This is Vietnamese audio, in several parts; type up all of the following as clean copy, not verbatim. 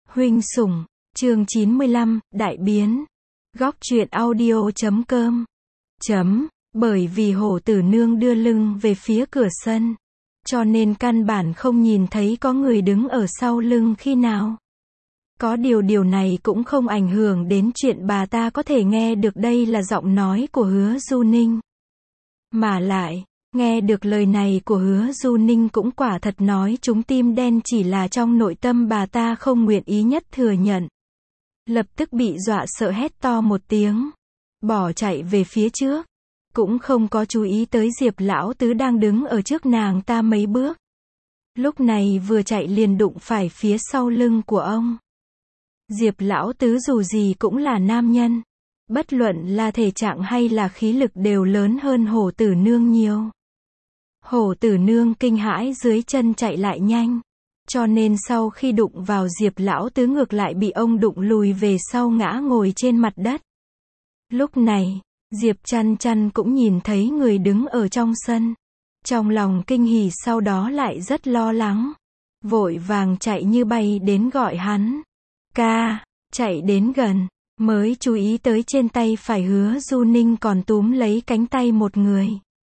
Huynh sủng, chương 95, đại biến. Góc truyện audio.com. Bởi vì hổ tử nương đưa lưng về phía cửa sân, cho nên căn bản không nhìn thấy có người đứng ở sau lưng khi nào. Có điều này cũng không ảnh hưởng đến chuyện bà ta có thể nghe được đây là giọng nói của Hứa Du Ninh. Mà lại, nghe được lời này của Hứa Du Ninh cũng quả thật nói trúng tim đen, chỉ là trong nội tâm bà ta không nguyện ý nhất thừa nhận. Lập tức bị dọa sợ hét to một tiếng, bỏ chạy về phía trước, cũng không có chú ý tới Diệp lão tứ đang đứng ở trước nàng ta mấy bước. Lúc này vừa chạy liền đụng phải phía sau lưng của ông. Diệp lão tứ dù gì cũng là nam nhân, bất luận là thể trạng hay là khí lực đều lớn hơn hổ tử nương nhiều. Hổ tử nương kinh hãi dưới chân chạy lại nhanh, cho nên sau khi đụng vào Diệp lão tứ ngược lại bị ông đụng lùi về sau ngã ngồi trên mặt đất. Lúc này, Diệp Chăn Chăn cũng nhìn thấy người đứng ở trong sân. Trong lòng kinh hỉ sau đó lại rất lo lắng. Vội vàng chạy như bay đến gọi hắn. Ca, chạy đến gần, mới chú ý tới trên tay phải Hứa Du Ninh còn túm lấy cánh tay một người.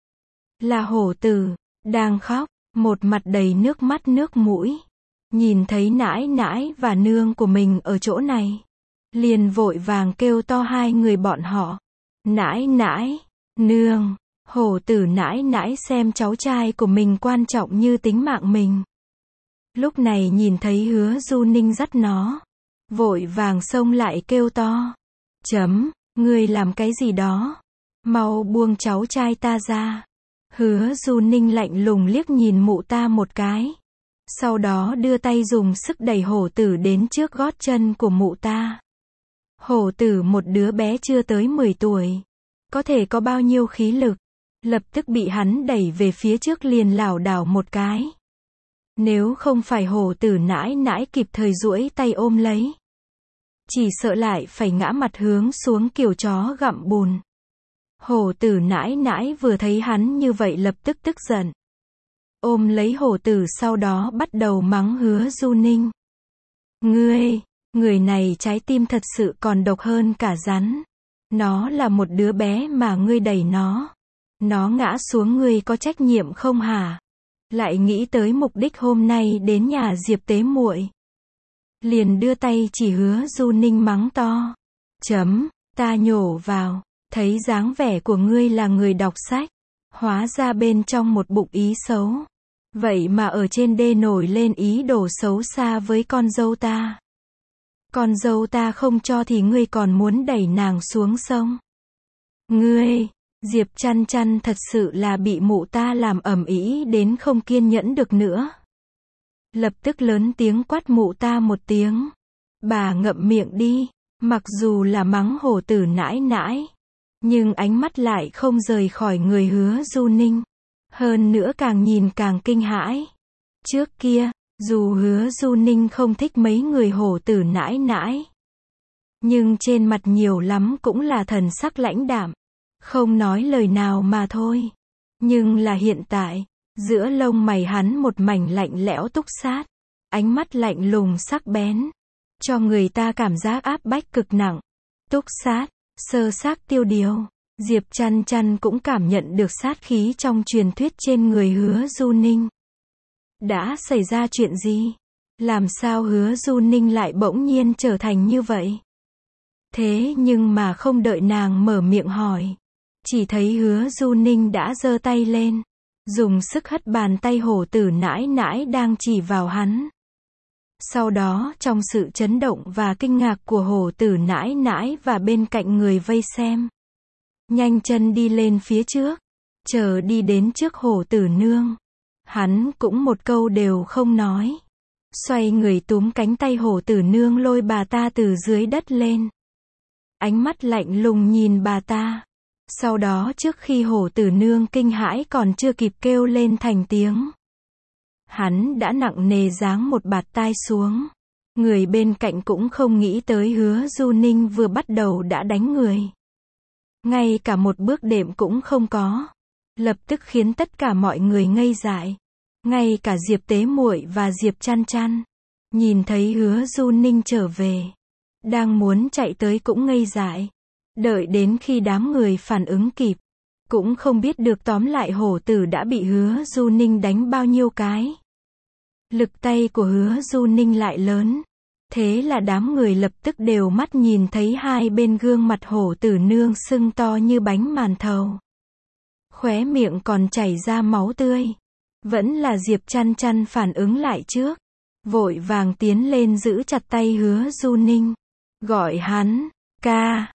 Là hổ tử, đang khóc, một mặt đầy nước mắt nước mũi. Nhìn thấy nãi nãi và nương của mình ở chỗ này, liền vội vàng kêu to hai người bọn họ. Nãi nãi, nương. Hổ tử nãi nãi xem cháu trai của mình quan trọng như tính mạng mình. Lúc này nhìn thấy Hứa Du Ninh dắt nó, vội vàng xông lại kêu to. Ngươi làm cái gì đó? Mau buông cháu trai ta ra. Hứa Du Ninh lạnh lùng liếc nhìn mụ ta một cái. Sau đó đưa tay dùng sức đẩy hổ tử đến trước gót chân của mụ ta. Hổ tử một đứa bé chưa tới 10 tuổi. Có thể có bao nhiêu khí lực. Lập tức bị hắn đẩy về phía trước liền lảo đảo một cái. Nếu không phải hổ tử nãi nãi kịp thời duỗi tay ôm lấy, chỉ sợ lại phải ngã mặt hướng xuống kiểu chó gặm bùn. Hổ tử nãi nãi vừa thấy hắn như vậy lập tức tức giận. Ôm lấy hổ tử sau đó bắt đầu mắng Hứa Du Ninh. Người này trái tim thật sự còn độc hơn cả rắn. Nó là một đứa bé mà ngươi đẩy nó. Nó ngã xuống ngươi có trách nhiệm không hả? Lại nghĩ tới mục đích hôm nay đến nhà Diệp tế muội, liền đưa tay chỉ Hứa Du Ninh mắng to. Ta nhổ vào, thấy dáng vẻ của ngươi là người đọc sách, hóa ra bên trong một bụng ý xấu. Vậy mà ở trên đê nổi lên ý đồ xấu xa với con dâu ta. Con dâu ta không cho thì ngươi còn muốn đẩy nàng xuống sông. Diệp Chăn Chăn thật sự là bị mụ ta làm ầm ĩ đến không kiên nhẫn được nữa. Lập tức lớn tiếng quát mụ ta một tiếng. Bà ngậm miệng đi. Mặc dù là mắng hổ tử nãi nãi, nhưng ánh mắt lại không rời khỏi người Hứa Du Ninh. Hơn nữa càng nhìn càng kinh hãi. Trước kia, dù Hứa Du Ninh không thích mấy người hổ tử nãi nãi, nhưng trên mặt nhiều lắm cũng là thần sắc lãnh đạm, không nói lời nào mà thôi. Nhưng là hiện tại, giữa lông mày hắn một mảnh lạnh lẽo túc sát, ánh mắt lạnh lùng sắc bén, cho người ta cảm giác áp bách cực nặng. Túc sát, sơ xác tiêu điều. Diệp Chăn Chăn cũng cảm nhận được sát khí trong truyền thuyết trên người Hứa Du Ninh. Đã xảy ra chuyện gì? Làm sao Hứa Du Ninh lại bỗng nhiên trở thành như vậy? Thế nhưng mà không đợi nàng mở miệng hỏi, chỉ thấy Hứa Du Ninh đã giơ tay lên, dùng sức hất bàn tay hổ tử nãi nãi đang chỉ vào hắn. Sau đó trong sự chấn động và kinh ngạc của hổ tử nãi nãi và bên cạnh người vây xem, nhanh chân đi lên phía trước, chờ đi đến trước hổ tử nương. Hắn cũng một câu đều không nói, xoay người túm cánh tay hổ tử nương lôi bà ta từ dưới đất lên. Ánh mắt lạnh lùng nhìn bà ta. Sau đó trước khi hổ tử nương kinh hãi còn chưa kịp kêu lên thành tiếng, hắn đã nặng nề giáng một bạt tai xuống. Người bên cạnh cũng không nghĩ tới Hứa Du Ninh vừa bắt đầu đã đánh người. Ngay cả một bước đệm cũng không có. Lập tức khiến tất cả mọi người ngây dại. Ngay cả Diệp tế muội và Diệp Chăn Chăn Nhìn thấy Hứa Du Ninh trở về, đang muốn chạy tới cũng ngây dại. Đợi đến khi đám người phản ứng kịp, cũng không biết được tóm lại hổ tử đã bị Hứa Du Ninh đánh bao nhiêu cái. Lực tay của Hứa Du Ninh lại lớn. Thế là đám người lập tức đều mắt nhìn thấy hai bên gương mặt hổ tử nương sưng to như bánh màn thầu. Khóe miệng còn chảy ra máu tươi. Vẫn là Diệp Chăn Chăn phản ứng lại trước. Vội vàng tiến lên giữ chặt tay Hứa Du Ninh. Gọi hắn, ca,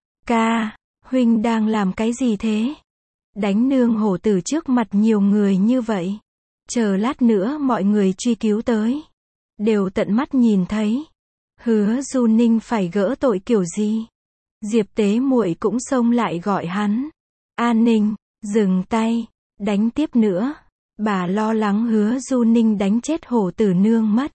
huynh đang làm cái gì thế? Đánh nương hổ tử trước mặt nhiều người như vậy. Chờ lát nữa mọi người truy cứu tới. Đều tận mắt nhìn thấy. Hứa Du Ninh phải gỡ tội kiểu gì? Diệp Tế Muội cũng xông lại gọi hắn. An Ninh, dừng tay, đánh tiếp nữa. Bà lo lắng Hứa Du Ninh đánh chết hổ tử nương mất.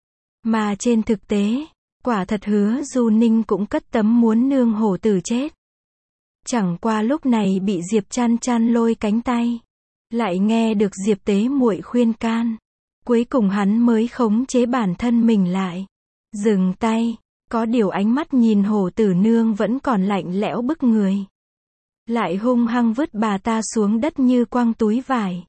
Mà trên thực tế, quả thật Hứa Du Ninh cũng cất tấm muốn nương hổ tử chết. Chẳng qua lúc này bị Diệp Chăn Chăn lôi cánh tay. Lại nghe được Diệp Tế Muội khuyên can. Cuối cùng hắn mới khống chế bản thân mình lại. Dừng tay, có điều ánh mắt nhìn hổ tử nương vẫn còn lạnh lẽo bức người. Lại hung hăng vứt bà ta xuống đất như quăng túi vải.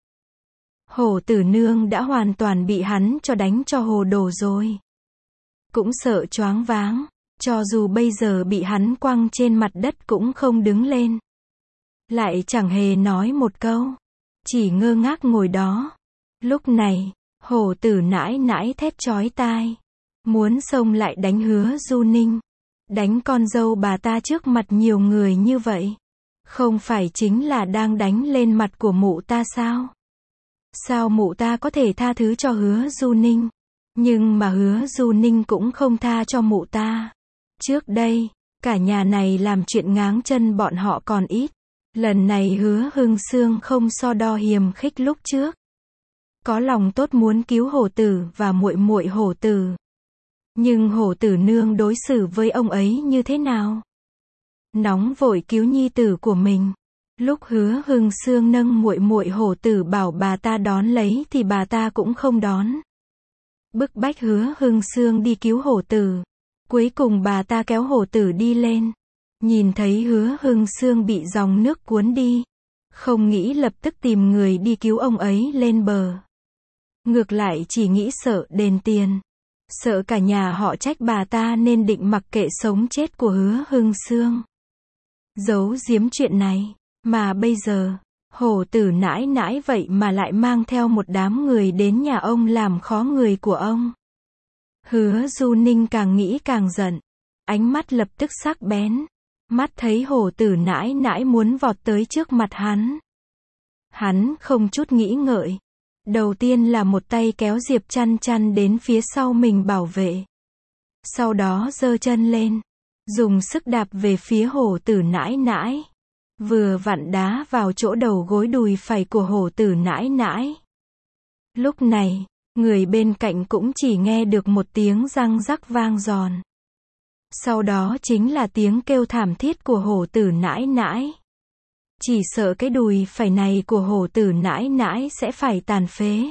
Hổ tử nương đã hoàn toàn bị hắn cho đánh cho hồ đồ rồi. Cũng sợ choáng váng, cho dù bây giờ bị hắn quăng trên mặt đất cũng không đứng lên. Lại chẳng hề nói một câu, chỉ ngơ ngác ngồi đó. Lúc này, hổ tử nãi nãi thét chói tai. Muốn xông lại đánh Hứa Du Ninh. Đánh con dâu bà ta trước mặt nhiều người như vậy. Không phải chính là đang đánh lên mặt của mụ ta sao? Sao mụ ta có thể tha thứ cho Hứa Du Ninh? Nhưng mà Hứa Du Ninh cũng không tha cho mụ ta. Trước đây, cả nhà này làm chuyện ngáng chân bọn họ còn ít. Lần này Hứa Hưng Sương không so đo hiềm khích lúc trước. Có lòng tốt muốn cứu hổ tử và muội muội hổ tử. Nhưng hổ tử nương đối xử với ông ấy như thế nào? Nóng vội cứu nhi tử của mình. Lúc Hứa Hưng Sương nâng muội muội hổ tử bảo bà ta đón lấy thì bà ta cũng không đón. Bức bách Hứa Hưng Sương đi cứu hổ tử. Cuối cùng bà ta kéo hổ tử đi lên. Nhìn thấy Hứa Hưng Sương bị dòng nước cuốn đi. Không nghĩ lập tức tìm người đi cứu ông ấy lên bờ. Ngược lại chỉ nghĩ sợ đền tiền. Sợ cả nhà họ trách bà ta nên định mặc kệ sống chết của Hứa Hưng Sương. Giấu giếm chuyện này. Mà bây giờ, hổ tử nãi nãi vậy mà lại mang theo một đám người đến nhà ông làm khó người của ông. Hứa Du Ninh càng nghĩ càng giận. Ánh mắt lập tức sắc bén. Mắt thấy hổ tử nãi nãi muốn vọt tới trước mặt hắn. Hắn không chút nghĩ ngợi. Đầu tiên là một tay kéo Diệp Chăn Chăn đến phía sau mình bảo vệ. Sau đó giơ chân lên. Dùng sức đạp về phía hổ tử nãi nãi. Vừa vặn đá vào chỗ đầu gối đùi phải của hổ tử nãi nãi. Lúc này, người bên cạnh cũng chỉ nghe được một tiếng răng rắc vang giòn. Sau đó chính là tiếng kêu thảm thiết của hổ tử nãi nãi. Chỉ sợ cái đùi phải này của hổ tử nãi nãi sẽ phải tàn phế.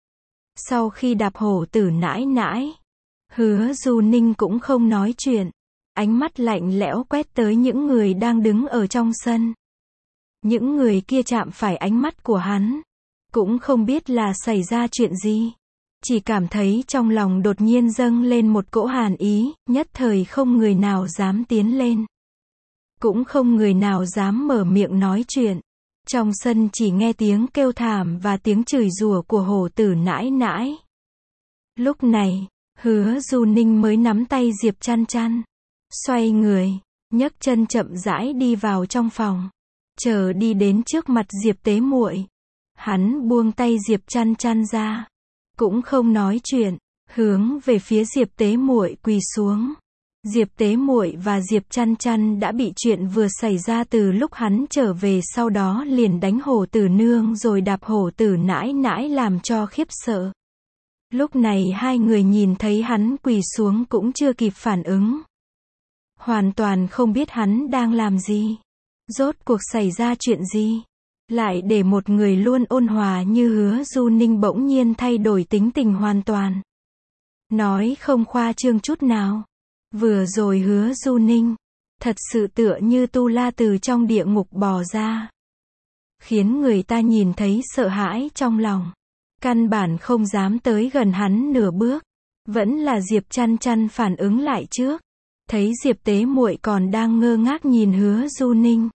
Sau khi đạp hổ tử nãi nãi, Hứa Du Ninh cũng không nói chuyện. Ánh mắt lạnh lẽo quét tới những người đang đứng ở trong sân. Những người kia chạm phải ánh mắt của hắn. Cũng không biết là xảy ra chuyện gì. Chỉ cảm thấy trong lòng đột nhiên dâng lên một cỗ hàn ý, nhất thời không người nào dám tiến lên. Cũng không người nào dám mở miệng nói chuyện. Trong sân chỉ nghe tiếng kêu thảm và tiếng chửi rủa của hổ tử nãi nãi. Lúc này, Hứa Du Ninh mới nắm tay Diệp Chăn Chăn. Xoay người, nhấc chân chậm rãi đi vào trong phòng. Chờ đi đến trước mặt Diệp Tế Muội. Hắn buông tay Diệp Chăn Chăn ra. Cũng không nói chuyện, hướng về phía Diệp Tế Muội quỳ xuống. Diệp Tế Muội và Diệp Chăn Chăn đã bị chuyện vừa xảy ra từ lúc hắn trở về, sau đó liền đánh hổ tử nương rồi đạp hổ tử nãi nãi làm cho khiếp sợ. Lúc này hai người nhìn thấy hắn quỳ xuống cũng chưa kịp phản ứng. Hoàn toàn không biết hắn đang làm gì. Rốt cuộc xảy ra chuyện gì? Lại để một người luôn ôn hòa như Hứa Du Ninh bỗng nhiên thay đổi tính tình hoàn toàn. Nói không khoa trương chút nào. Vừa rồi Hứa Du Ninh, thật sự tựa như tu la từ trong địa ngục bò ra. Khiến người ta nhìn thấy sợ hãi trong lòng. Căn bản không dám tới gần hắn nửa bước. Vẫn là Diệp Chăn Chăn phản ứng lại trước. Thấy Diệp Tế Muội còn đang ngơ ngác nhìn Hứa Du Ninh.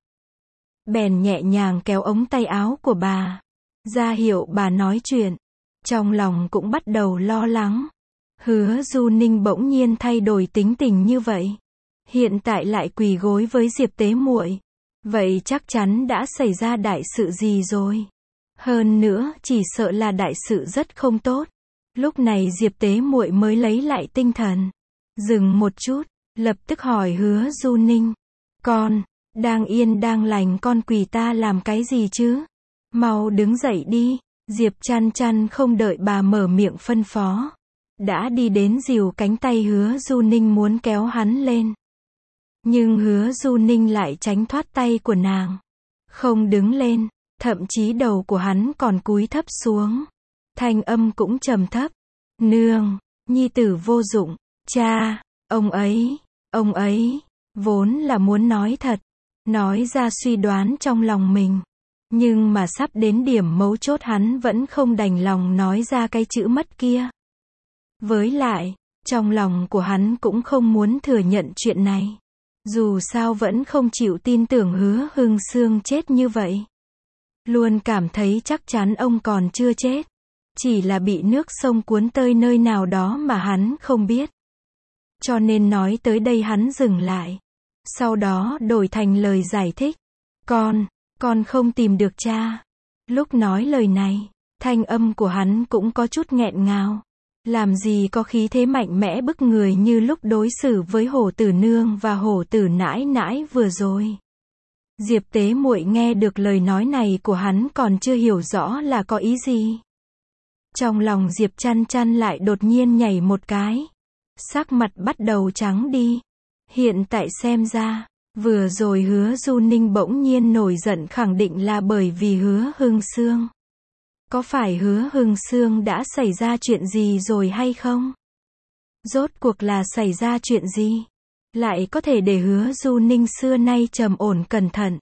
Bèn nhẹ nhàng kéo ống tay áo của bà. Ra hiệu bà nói chuyện. Trong lòng cũng bắt đầu lo lắng. Hứa Du Ninh bỗng nhiên thay đổi tính tình như vậy. Hiện tại lại quỳ gối với Diệp Tế Muội. Vậy chắc chắn đã xảy ra đại sự gì rồi. Hơn nữa, chỉ sợ là đại sự rất không tốt. Lúc này Diệp Tế Muội mới lấy lại tinh thần. Dừng một chút, lập tức hỏi Hứa Du Ninh. Con, đang yên đang lành con quỳ ta làm cái gì chứ? Mau đứng dậy đi. Diệp Chăn Chăn không đợi bà mở miệng phân phó. Đã đi đến dìu cánh tay Hứa Du Ninh muốn kéo hắn lên. Nhưng Hứa Du Ninh lại tránh thoát tay của nàng. Không đứng lên, thậm chí đầu của hắn còn cúi thấp xuống. Thanh âm cũng trầm thấp. Nương, nhi tử vô dụng. Cha, ông ấy, vốn là muốn nói thật. Nói ra suy đoán trong lòng mình. Nhưng mà sắp đến điểm mấu chốt hắn vẫn không đành lòng nói ra cái chữ mất kia. Với lại, trong lòng của hắn cũng không muốn thừa nhận chuyện này. Dù sao vẫn không chịu tin tưởng Hứa Hưng Sương chết như vậy. Luôn cảm thấy chắc chắn ông còn chưa chết. Chỉ là bị nước sông cuốn tới nơi nào đó mà hắn không biết. Cho nên nói tới đây hắn dừng lại. Sau đó đổi thành lời giải thích. Con không tìm được cha. Lúc nói lời này, thanh âm của hắn cũng có chút nghẹn ngào. Làm gì có khí thế mạnh mẽ bức người như lúc đối xử với Hổ Tử Nương và Hổ Tử Nãi Nãi vừa rồi. Diệp Tế Muội nghe được lời nói này của hắn còn chưa hiểu rõ là có ý gì. Trong lòng Diệp Chăn Chăn lại đột nhiên nhảy một cái. Sắc mặt bắt đầu trắng đi. Hiện tại xem ra, vừa rồi Hứa Du Ninh bỗng nhiên nổi giận khẳng định là bởi vì Hứa Hưng Sương. Có phải Hứa Hưng Sương đã xảy ra chuyện gì rồi hay không? Rốt cuộc là xảy ra chuyện gì? Lại có thể để Hứa Du Ninh xưa nay trầm ổn cẩn thận.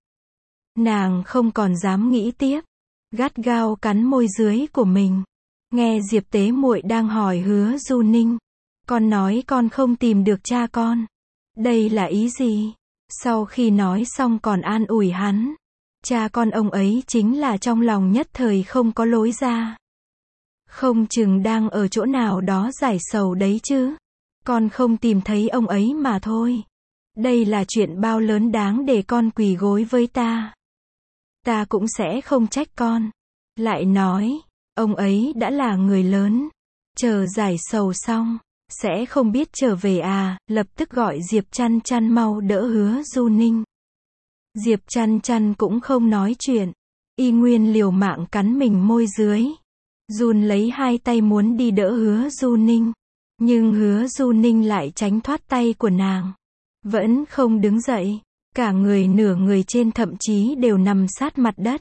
Nàng không còn dám nghĩ tiếp. Gắt gao cắn môi dưới của mình. Nghe Diệp Tế Muội đang hỏi Hứa Du Ninh. Con nói con không tìm được cha con. Đây là ý gì? Sau khi nói xong còn an ủi hắn. Cha con ông ấy chính là trong lòng nhất thời không có lối ra. Không chừng đang ở chỗ nào đó giải sầu đấy chứ. Con không tìm thấy ông ấy mà thôi. Đây là chuyện bao lớn đáng để con quỳ gối với ta. Ta cũng sẽ không trách con. Lại nói, ông ấy đã là người lớn. Chờ giải sầu xong, sẽ không biết trở về à, lập tức gọi Diệp Chăn Chăn mau đỡ Hứa Du Ninh. Diệp Chăn Chăn cũng không nói chuyện. Y nguyên liều mạng cắn mình môi dưới. Run lấy hai tay muốn đi đỡ Hứa Du Ninh. Nhưng Hứa Du Ninh lại tránh thoát tay của nàng. Vẫn không đứng dậy. Cả người nửa người trên thậm chí đều nằm sát mặt đất.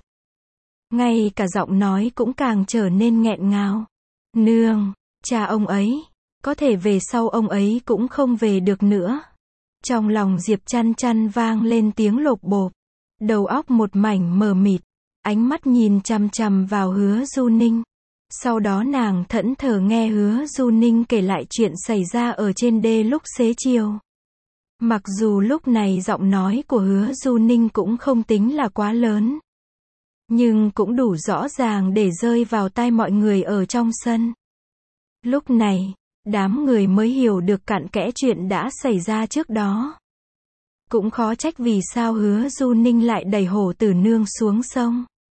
Ngay cả giọng nói cũng càng trở nên nghẹn ngào. Nương, cha ông ấy. Có thể về sau ông ấy cũng không về được nữa. Trong lòng Diệp Chăn Chăn vang lên tiếng lộp bộp. Đầu óc một mảnh mờ mịt. Ánh mắt nhìn chằm chằm vào Hứa Du Ninh. Sau đó nàng thẫn thờ nghe Hứa Du Ninh kể lại chuyện xảy ra ở trên đê lúc xế chiều. Mặc dù lúc này giọng nói của Hứa Du Ninh cũng không tính là quá lớn. Nhưng cũng đủ rõ ràng để rơi vào tai mọi người ở trong sân. Lúc này, đám người mới hiểu được cặn kẽ chuyện đã xảy ra trước đó. Cũng khó trách vì sao Hứa Du Ninh lại đẩy Hổ Tử Nương xuống sông.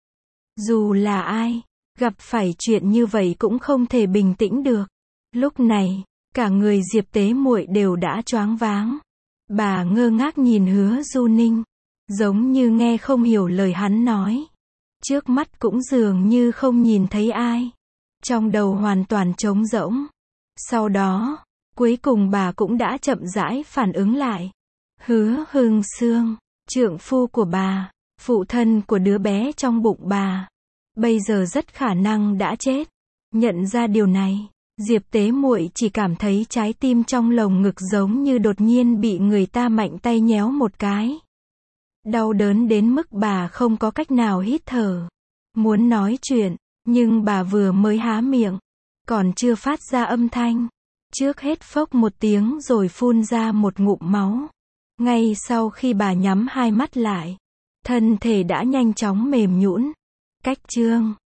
Dù là ai, gặp phải chuyện như vậy cũng không thể bình tĩnh được. Lúc này, cả người Diệp Tế Muội đều đã choáng váng. Bà ngơ ngác nhìn Hứa Du Ninh, giống như nghe không hiểu lời hắn nói. Trước mắt cũng dường như không nhìn thấy ai. Trong đầu hoàn toàn trống rỗng. Sau đó, cuối cùng bà cũng đã chậm rãi phản ứng lại. Hứa Hưng Sương, trượng phu của bà, phụ thân của đứa bé trong bụng bà, bây giờ rất khả năng đã chết. Nhận ra điều này, Diệp Tế Muội chỉ cảm thấy trái tim trong lồng ngực giống như đột nhiên bị người ta mạnh tay nhéo một cái. Đau đớn đến mức bà không có cách nào hít thở. Muốn nói chuyện, nhưng bà vừa mới há miệng, còn chưa phát ra âm thanh. Trước hết phốc một tiếng rồi phun ra một ngụm máu. Ngay sau khi bà nhắm hai mắt lại, thân thể đã nhanh chóng mềm nhũn. Cách chương